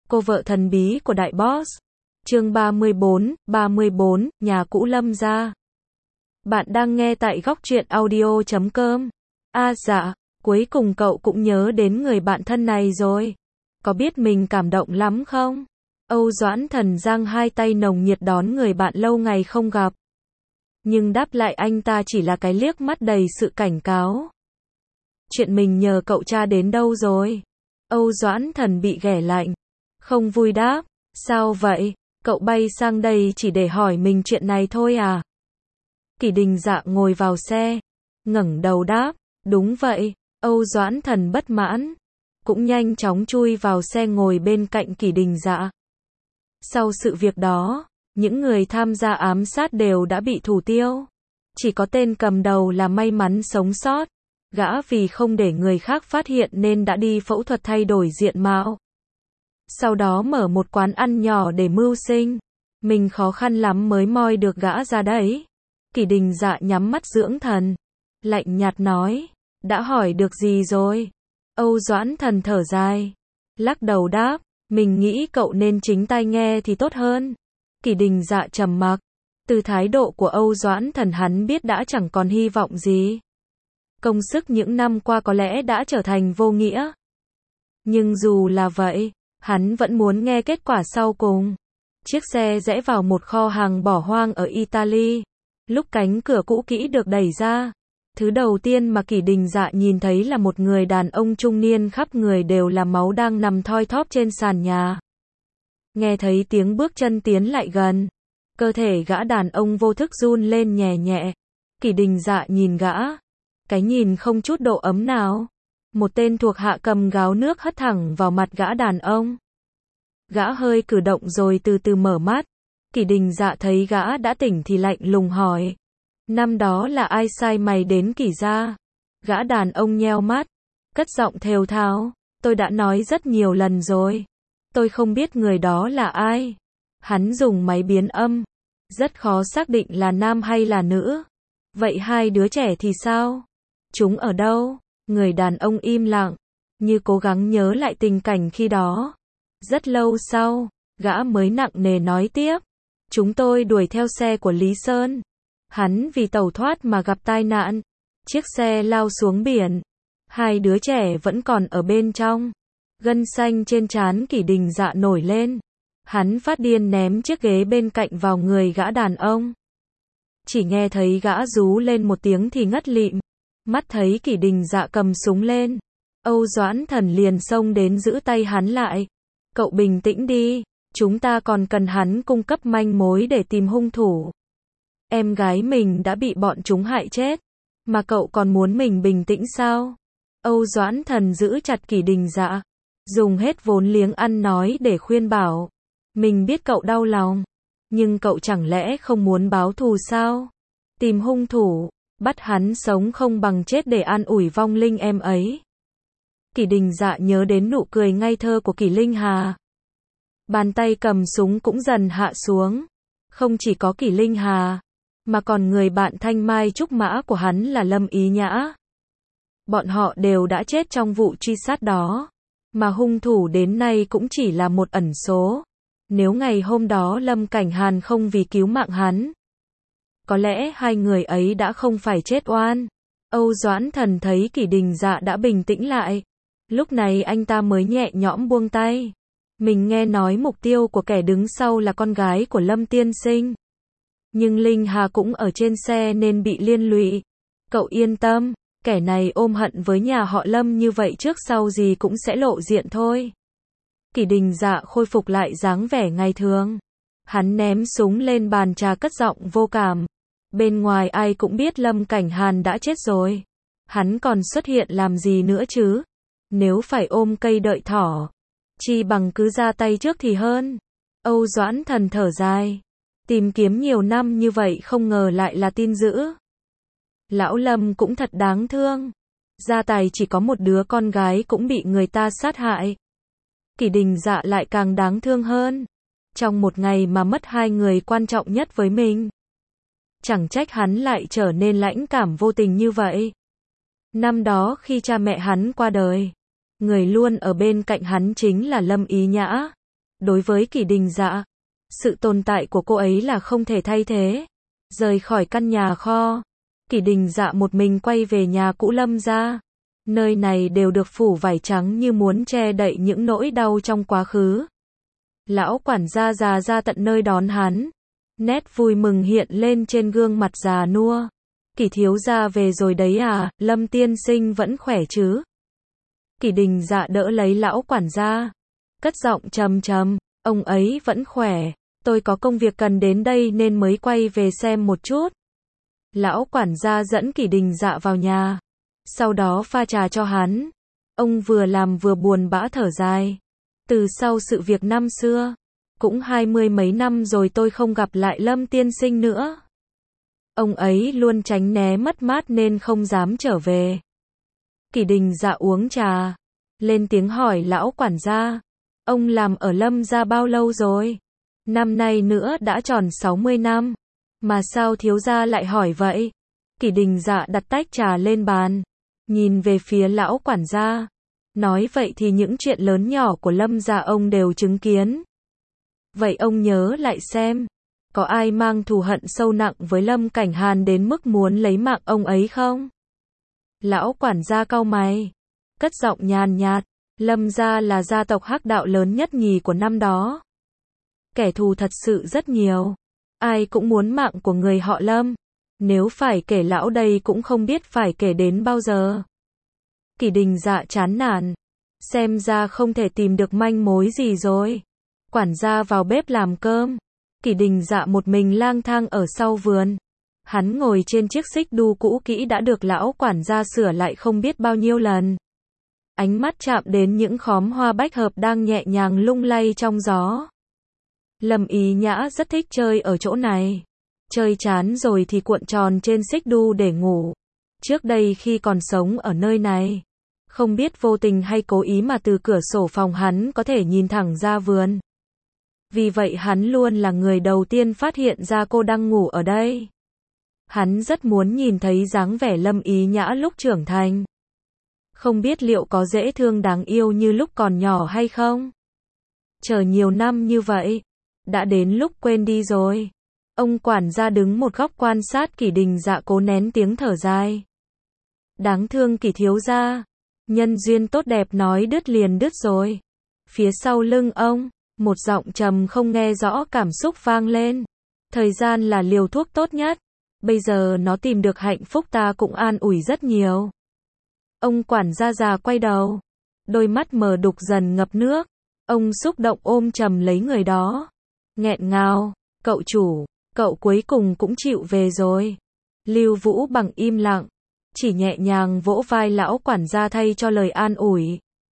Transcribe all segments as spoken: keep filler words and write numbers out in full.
Cô vợ thần bí của đại boss. Chương ba mươi bốn, ba mươi bốn, nhà cũ Lâm gia. Bạn đang nghe tại góc truyện audio chấm com. À dạ, cuối cùng cậu cũng nhớ đến người bạn thân này rồi. Có biết mình cảm động lắm không? Âu Doãn Thần giang hai tay nồng nhiệt đón người bạn lâu ngày không gặp. Nhưng đáp lại anh ta chỉ là cái liếc mắt đầy sự cảnh cáo. Chuyện mình nhờ cậu tra đến đâu rồi? Âu Doãn Thần bị ghẻ lạnh. Không vui đáp. Sao vậy? Cậu bay sang đây chỉ để hỏi mình chuyện này thôi à? Kỷ Đình Dạ ngồi vào xe, ngẩng đầu đáp. Đúng vậy. Âu Doãn Thần bất mãn, cũng nhanh chóng chui vào xe ngồi bên cạnh Kỷ Đình Dạ. Sau sự việc đó, những người tham gia ám sát đều đã bị thủ tiêu. Chỉ có tên cầm đầu là may mắn sống sót. Gã vì không để người khác phát hiện nên đã đi phẫu thuật thay đổi diện mạo. Sau đó mở một quán ăn nhỏ để mưu sinh. Mình khó khăn lắm mới moi được gã ra đấy. Kỷ Đình Dạ nhắm mắt dưỡng thần, lạnh nhạt nói. Đã hỏi được gì rồi? Âu Doãn Thần thở dài, lắc đầu đáp. Mình nghĩ cậu nên chính tai nghe thì tốt hơn. Kỷ Đình Dạ trầm mặc. Từ thái độ của Âu Doãn Thần hắn biết đã chẳng còn hy vọng gì. Công sức những năm qua có lẽ đã trở thành vô nghĩa. Nhưng dù là vậy, hắn vẫn muốn nghe kết quả sau cùng. Chiếc xe rẽ vào một kho hàng bỏ hoang ở Italy. Lúc cánh cửa cũ kỹ được đẩy ra, thứ đầu tiên mà Kỷ Đình Dạ nhìn thấy là một người đàn ông trung niên khắp người đều là máu đang nằm thoi thóp trên sàn nhà. Nghe thấy tiếng bước chân tiến lại gần, cơ thể gã đàn ông vô thức run lên nhẹ nhẹ. Kỷ Đình Dạ nhìn gã, cái nhìn không chút độ ấm nào. Một tên thuộc hạ cầm gáo nước hất thẳng vào mặt gã đàn ông. Gã hơi cử động rồi từ từ mở mắt. Kỷ Đình Dạ thấy gã đã tỉnh thì lạnh lùng hỏi. Năm đó là ai sai mày đến Kỷ gia? Gã đàn ông nheo mắt, cất giọng thều thào. Tôi đã nói rất nhiều lần rồi. Tôi không biết người đó là ai. Hắn dùng máy biến âm. Rất khó xác định là nam hay là nữ. Vậy hai đứa trẻ thì sao? Chúng ở đâu? Người đàn ông im lặng, như cố gắng nhớ lại tình cảnh khi đó. Rất lâu sau, gã mới nặng nề nói tiếp. Chúng tôi đuổi theo xe của Lý Sơn. Hắn vì tẩu thoát mà gặp tai nạn. Chiếc xe lao xuống biển. Hai đứa trẻ vẫn còn ở bên trong. Gân xanh trên trán Kỷ Đình Dạ nổi lên. Hắn phát điên ném chiếc ghế bên cạnh vào người gã đàn ông. Chỉ nghe thấy gã rú lên một tiếng thì ngất lịm. Mắt thấy Kỷ Đình Dạ cầm súng lên, Âu Doãn Thần liền xông đến giữ tay hắn lại. Cậu bình tĩnh đi, chúng ta còn cần hắn cung cấp manh mối để tìm hung thủ. Em gái mình đã bị bọn chúng hại chết, mà cậu còn muốn mình bình tĩnh sao? Âu Doãn Thần giữ chặt Kỷ Đình Dạ, dùng hết vốn liếng ăn nói để khuyên bảo. Mình biết cậu đau lòng, nhưng cậu chẳng lẽ không muốn báo thù sao? Tìm hung thủ, bắt hắn sống không bằng chết để an ủi vong linh em ấy. Kỷ Đình Dạ nhớ đến nụ cười ngây thơ của Kỷ Linh Hà. Bàn tay cầm súng cũng dần hạ xuống. Không chỉ có Kỷ Linh Hà, mà còn người bạn thanh mai trúc mã của hắn là Lâm Ý Nhã. Bọn họ đều đã chết trong vụ truy sát đó. Mà hung thủ đến nay cũng chỉ là một ẩn số. Nếu ngày hôm đó Lâm Cảnh Hàn không vì cứu mạng hắn, có lẽ hai người ấy đã không phải chết oan. Âu Doãn Thần thấy Kỷ Đình Dạ đã bình tĩnh lại. Lúc này anh ta mới nhẹ nhõm buông tay. Mình nghe nói mục tiêu của kẻ đứng sau là con gái của Lâm tiên sinh. Nhưng Linh Hà cũng ở trên xe nên bị liên lụy. Cậu yên tâm, kẻ này ôm hận với nhà họ Lâm như vậy trước sau gì cũng sẽ lộ diện thôi. Kỷ Đình Dạ khôi phục lại dáng vẻ ngày thường. Hắn ném súng lên bàn trà cất giọng vô cảm. Bên ngoài ai cũng biết Lâm Cảnh Hàn đã chết rồi. Hắn còn xuất hiện làm gì nữa chứ? Nếu phải ôm cây đợi thỏ, chi bằng cứ ra tay trước thì hơn. Âu Doãn Thần thở dài. Tìm kiếm nhiều năm như vậy không ngờ lại là tin dữ. Lão Lâm cũng thật đáng thương. Gia tài chỉ có một đứa con gái cũng bị người ta sát hại. Kỷ Đình Dạ lại càng đáng thương hơn. Trong một ngày mà mất hai người quan trọng nhất với mình. Chẳng trách hắn lại trở nên lãnh cảm vô tình như vậy. Năm đó khi cha mẹ hắn qua đời, người luôn ở bên cạnh hắn chính là Lâm Ý Nhã. Đối với Kỷ Đình Dạ, sự tồn tại của cô ấy là không thể thay thế. Rời khỏi căn nhà kho, Kỷ Đình Dạ một mình quay về nhà cũ Lâm gia. Nơi này đều được phủ vải trắng như muốn che đậy những nỗi đau trong quá khứ. Lão quản gia già ra tận nơi đón hắn. Nét vui mừng hiện lên trên gương mặt già nua. Kỷ thiếu gia về rồi đấy à, Lâm tiên sinh vẫn khỏe chứ? Kỷ Đình Dạ đỡ lấy lão quản gia. Cất giọng trầm trầm, ông ấy vẫn khỏe. Tôi có công việc cần đến đây nên mới quay về xem một chút. Lão quản gia dẫn Kỷ Đình Dạ vào nhà. Sau đó pha trà cho hắn. Ông vừa làm vừa buồn bã thở dài. Từ sau sự việc năm xưa, cũng hai mươi mấy năm rồi tôi không gặp lại Lâm tiên sinh nữa. Ông ấy luôn tránh né mất mát nên không dám trở về. Kỷ Đình Dạ uống trà, lên tiếng hỏi lão quản gia. Ông làm ở Lâm gia bao lâu rồi? Năm nay nữa đã tròn sáu mươi năm. Mà sao thiếu gia lại hỏi vậy? Kỷ Đình Dạ đặt tách trà lên bàn, nhìn về phía lão quản gia. Nói vậy thì những chuyện lớn nhỏ của Lâm gia ông đều chứng kiến. Vậy ông nhớ lại xem, có ai mang thù hận sâu nặng với Lâm Cảnh Hàn đến mức muốn lấy mạng ông ấy không? Lão quản gia cau mày, cất giọng nhàn nhạt. Lâm gia là gia tộc hắc đạo lớn nhất nhì của năm đó. Kẻ thù thật sự rất nhiều. Ai cũng muốn mạng của người họ Lâm. Nếu phải kể lão đây cũng không biết phải kể đến bao giờ. Kỷ Đình Dạ chán nản. Xem ra không thể tìm được manh mối gì rồi. Quản gia vào bếp làm cơm. Kỷ Đình Dạ một mình lang thang ở sau vườn. Hắn ngồi trên chiếc xích đu cũ kỹ đã được lão quản gia sửa lại không biết bao nhiêu lần. Ánh mắt chạm đến những khóm hoa bách hợp đang nhẹ nhàng lung lay trong gió. Lâm Ý Nhã rất thích chơi ở chỗ này. Chơi chán rồi thì cuộn tròn trên xích đu để ngủ. Trước đây khi còn sống ở nơi này, không biết vô tình hay cố ý mà từ cửa sổ phòng hắn có thể nhìn thẳng ra vườn. Vì vậy hắn luôn là người đầu tiên phát hiện ra cô đang ngủ ở đây. Hắn rất muốn nhìn thấy dáng vẻ Lâm Ý Nhã lúc trưởng thành. Không biết liệu có dễ thương đáng yêu như lúc còn nhỏ hay không? Chờ nhiều năm như vậy, đã đến lúc quên đi rồi. Ông quản gia đứng một góc quan sát Kỷ Đình Dạ cố nén tiếng thở dài. Đáng thương Kỷ thiếu gia, nhân duyên tốt đẹp nói đứt liền đứt rồi. Phía sau lưng ông, một giọng trầm không nghe rõ cảm xúc vang lên. Thời gian là liều thuốc tốt nhất. Bây giờ nó tìm được hạnh phúc ta cũng an ủi rất nhiều. Ông quản gia già quay đầu. Đôi mắt mờ đục dần ngập nước. Ông xúc động ôm chầm lấy người đó. Nghẹn ngào, cậu chủ, cậu cuối cùng cũng chịu về rồi. Lưu Vũ bằng im lặng, chỉ nhẹ nhàng vỗ vai lão quản gia thay cho lời an ủi.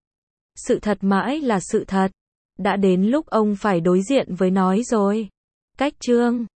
Sự thật mãi là sự thật. Đã đến lúc ông phải đối diện với nói rồi. Cách chương